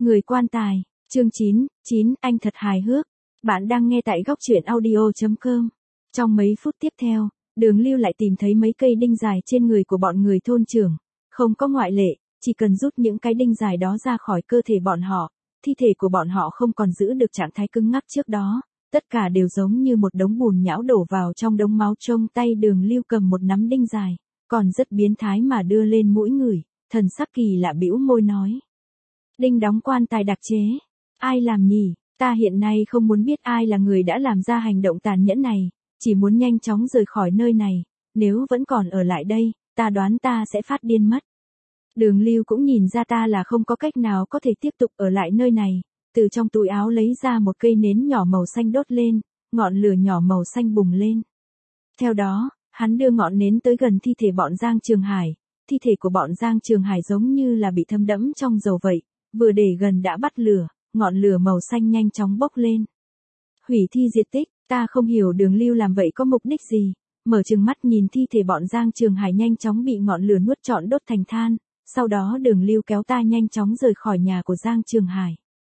Người quan tài, chương 9, anh thật hài hước. Bạn đang nghe tại góc truyện audio.com. Trong mấy phút tiếp theo, Đường Lưu lại tìm thấy mấy cây đinh dài trên người của bọn người thôn trưởng. Không có ngoại lệ, chỉ cần rút những cái đinh dài đó ra khỏi cơ thể bọn họ, thi thể của bọn họ không còn giữ được trạng thái cứng ngắc trước đó. Tất cả đều giống như một đống bùn nhão đổ vào trong đống máu. Trong tay Đường Lưu cầm một nắm đinh dài, còn rất biến thái mà đưa lên mũi ngửi, thần sắc kỳ lạ bĩu môi nói. Đinh đóng quan tài đặc chế. Ai làm nhỉ? Ta hiện nay không muốn biết ai là người đã làm ra hành động tàn nhẫn này, chỉ muốn nhanh chóng rời khỏi nơi này, nếu vẫn còn ở lại đây, ta đoán ta sẽ phát điên mất. Đường Lưu cũng nhìn ra ta là không có cách nào có thể tiếp tục ở lại nơi này, từ trong túi áo lấy ra một cây nến nhỏ màu xanh đốt lên, ngọn lửa nhỏ màu xanh bùng lên. Theo đó, hắn đưa ngọn nến tới gần thi thể bọn Giang Trường Hải, thi thể của bọn Giang Trường Hải giống như là bị thấm đẫm trong dầu vậy, vừa để gần đã bắt lửa, ngọn lửa màu xanh nhanh chóng bốc lên. Hủy thi diệt tích, ta không hiểu Đường Lưu làm vậy có mục đích gì, mở trừng mắt nhìn thi thể bọn Giang Trường Hải nhanh chóng bị ngọn lửa nuốt trọn đốt thành than, sau đó Đường Lưu kéo ta nhanh chóng rời khỏi nhà của Giang Trường Hải.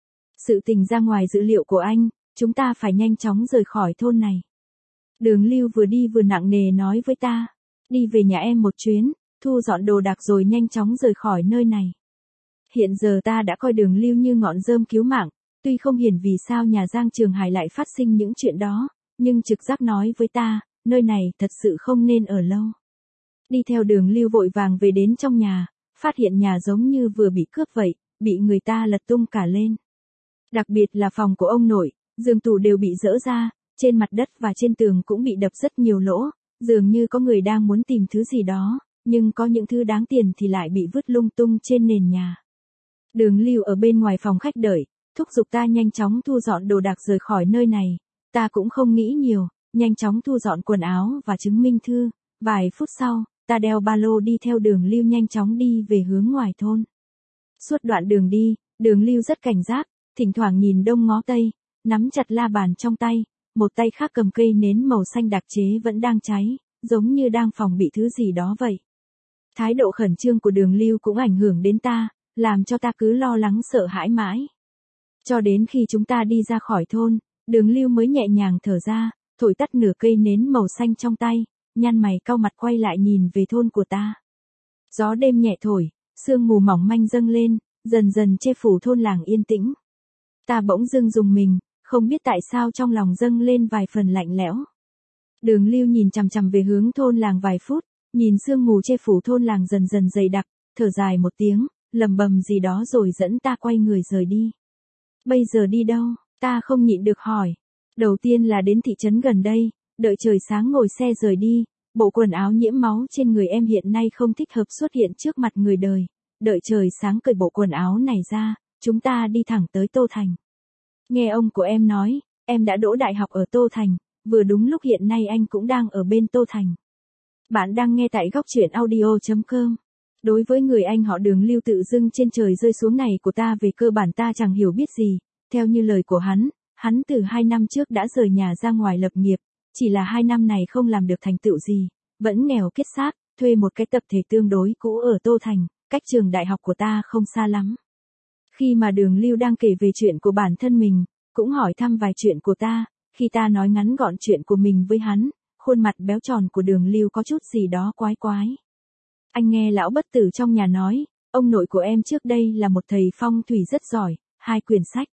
Sự tình ra ngoài dự liệu của anh, chúng ta phải nhanh chóng rời khỏi thôn này. Đường Lưu vừa đi vừa nặng nề nói với ta, đi về nhà em một chuyến, thu dọn đồ đạc rồi nhanh chóng rời khỏi nơi này. Hiện giờ ta đã coi Đường Lưu như ngọn rơm cứu mạng, tuy không hiểu vì sao nhà Giang Trường Hải lại phát sinh những chuyện đó, nhưng trực giác nói với ta, nơi này thật sự không nên ở lâu. Đi theo Đường Lưu vội vàng về đến trong nhà, phát hiện nhà giống như vừa bị cướp vậy, bị người ta lật tung cả lên. Đặc biệt là phòng của ông nội, giường tủ đều bị dỡ ra, trên mặt đất và trên tường cũng bị đập rất nhiều lỗ, dường như có người đang muốn tìm thứ gì đó, nhưng có những thứ đáng tiền thì lại bị vứt lung tung trên nền nhà. Đường Lưu ở bên ngoài phòng khách đợi, thúc giục ta nhanh chóng thu dọn đồ đạc rời khỏi nơi này, ta cũng không nghĩ nhiều, nhanh chóng thu dọn quần áo và chứng minh thư, vài phút sau, ta đeo ba lô đi theo Đường Lưu nhanh chóng đi về hướng ngoài thôn. Suốt đoạn đường đi, Đường Lưu rất cảnh giác, thỉnh thoảng nhìn đông ngó tây, nắm chặt la bàn trong tay, một tay khác cầm cây nến màu xanh đặc chế vẫn đang cháy, giống như đang phòng bị thứ gì đó vậy. Thái độ khẩn trương của Đường Lưu cũng ảnh hưởng đến ta, làm cho ta cứ lo lắng sợ hãi mãi. Cho đến khi chúng ta đi ra khỏi thôn, Đường Lưu mới nhẹ nhàng thở ra, thổi tắt nửa cây nến màu xanh trong tay, nhăn mày cau mặt quay lại nhìn về thôn của ta. Gió đêm nhẹ thổi, sương mù mỏng manh dâng lên, dần dần che phủ thôn làng yên tĩnh. Ta bỗng dưng rùng mình, không biết tại sao trong lòng dâng lên vài phần lạnh lẽo. Đường Lưu nhìn chằm chằm về hướng thôn làng vài phút, nhìn sương mù che phủ thôn làng dần dần dày đặc, thở dài một tiếng, lầm bầm gì đó rồi dẫn ta quay người rời đi. Bây giờ đi đâu? Ta không nhịn được hỏi. Đầu tiên là đến thị trấn gần đây, đợi trời sáng ngồi xe rời đi, bộ quần áo nhiễm máu trên người em hiện nay không thích hợp xuất hiện trước mặt người đời, đợi trời sáng cởi bộ quần áo này ra, chúng ta đi thẳng tới Tô Thành. Nghe ông của em nói, em đã đỗ đại học ở Tô Thành, vừa đúng lúc hiện nay anh cũng đang ở bên Tô Thành. Bạn đang nghe tại góc truyện audio.com. Đối với người anh họ Đường Lưu tự dưng trên trời rơi xuống này của ta về cơ bản ta chẳng hiểu biết gì, theo như lời của hắn từ 2 năm trước đã rời nhà ra ngoài lập nghiệp, chỉ là 2 năm này không làm được thành tựu gì, vẫn nghèo kiết xác, thuê một cái tập thể tương đối cũ ở Tô Thành, cách trường đại học của ta không xa lắm. Khi mà Đường Lưu đang kể về chuyện của bản thân mình, cũng hỏi thăm vài chuyện của ta, khi ta nói ngắn gọn chuyện của mình với hắn, khuôn mặt béo tròn của Đường Lưu có chút gì đó quái quái. Anh nghe lão bất tử trong nhà nói, ông nội của em trước đây là một thầy phong thủy rất giỏi, 2 quyển sách,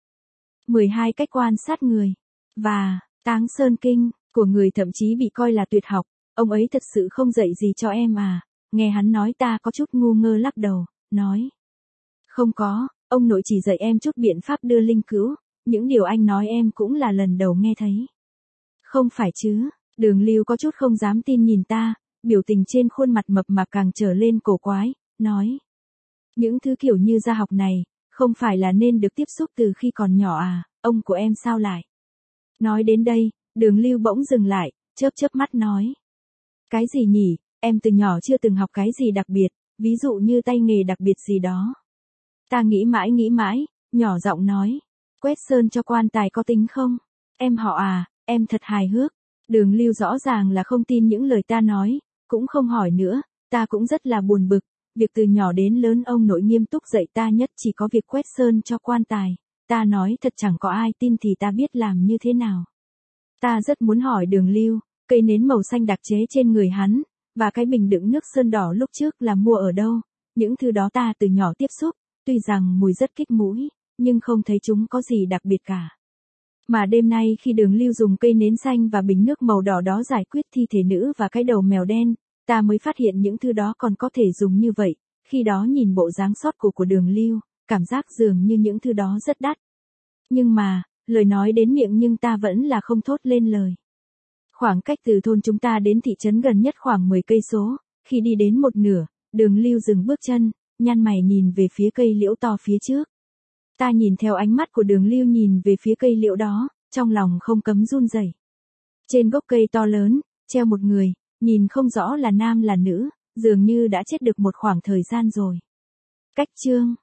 12 cách quan sát người, và Táng Sơn Kinh, của người thậm chí bị coi là tuyệt học, ông ấy thật sự không dạy gì cho em à, nghe hắn nói ta có chút ngu ngơ lắc đầu, nói. Không có, ông nội chỉ dạy em chút biện pháp đưa linh cứu, những điều anh nói em cũng là lần đầu nghe thấy. Không phải chứ, Đường Lưu có chút không dám tin nhìn ta, biểu tình trên khuôn mặt mập mạp càng trở lên cổ quái, nói. Những thứ kiểu như gia học này, không phải là nên được tiếp xúc từ khi còn nhỏ à, ông của em sao lại? Nói đến đây, Đường Lưu bỗng dừng lại, chớp chớp mắt nói. Cái gì nhỉ, em từ nhỏ chưa từng học cái gì đặc biệt, ví dụ như tay nghề đặc biệt gì đó. Ta nghĩ mãi, nhỏ giọng nói. Quét sơn cho quan tài có tính không? Em họ à, em thật hài hước. Đường Lưu rõ ràng là không tin những lời ta nói, cũng không hỏi nữa, ta cũng rất là buồn bực, việc từ nhỏ đến lớn ông nội nghiêm túc dạy ta nhất chỉ có việc quét sơn cho quan tài. Ta nói thật chẳng có ai tin thì ta biết làm như thế nào. Ta rất muốn hỏi Đường Lưu, cây nến màu xanh đặc chế trên người hắn, và cái bình đựng nước sơn đỏ lúc trước là mua ở đâu. Những thứ đó ta từ nhỏ tiếp xúc, tuy rằng mùi rất kích mũi, nhưng không thấy chúng có gì đặc biệt cả. Mà đêm nay khi Đường Lưu dùng cây nến xanh và bình nước màu đỏ đó giải quyết thi thể nữ và cái đầu mèo đen, ta mới phát hiện những thứ đó còn có thể dùng như vậy. Khi đó nhìn bộ dáng xót của Đường Lưu, cảm giác dường như những thứ đó rất đắt. Nhưng mà, lời nói đến miệng nhưng ta vẫn là không thốt lên lời. Khoảng cách từ thôn chúng ta đến thị trấn gần nhất khoảng 10 cây số, khi đi đến một nửa, Đường Lưu dừng bước chân, nhăn mày nhìn về phía cây liễu to phía trước. Ta nhìn theo ánh mắt của Đường Lưu nhìn về phía cây liễu đó, trong lòng không cấm run rẩy. Trên gốc cây to lớn, treo một người, nhìn không rõ là nam là nữ, dường như đã chết được một khoảng thời gian rồi. Cách chương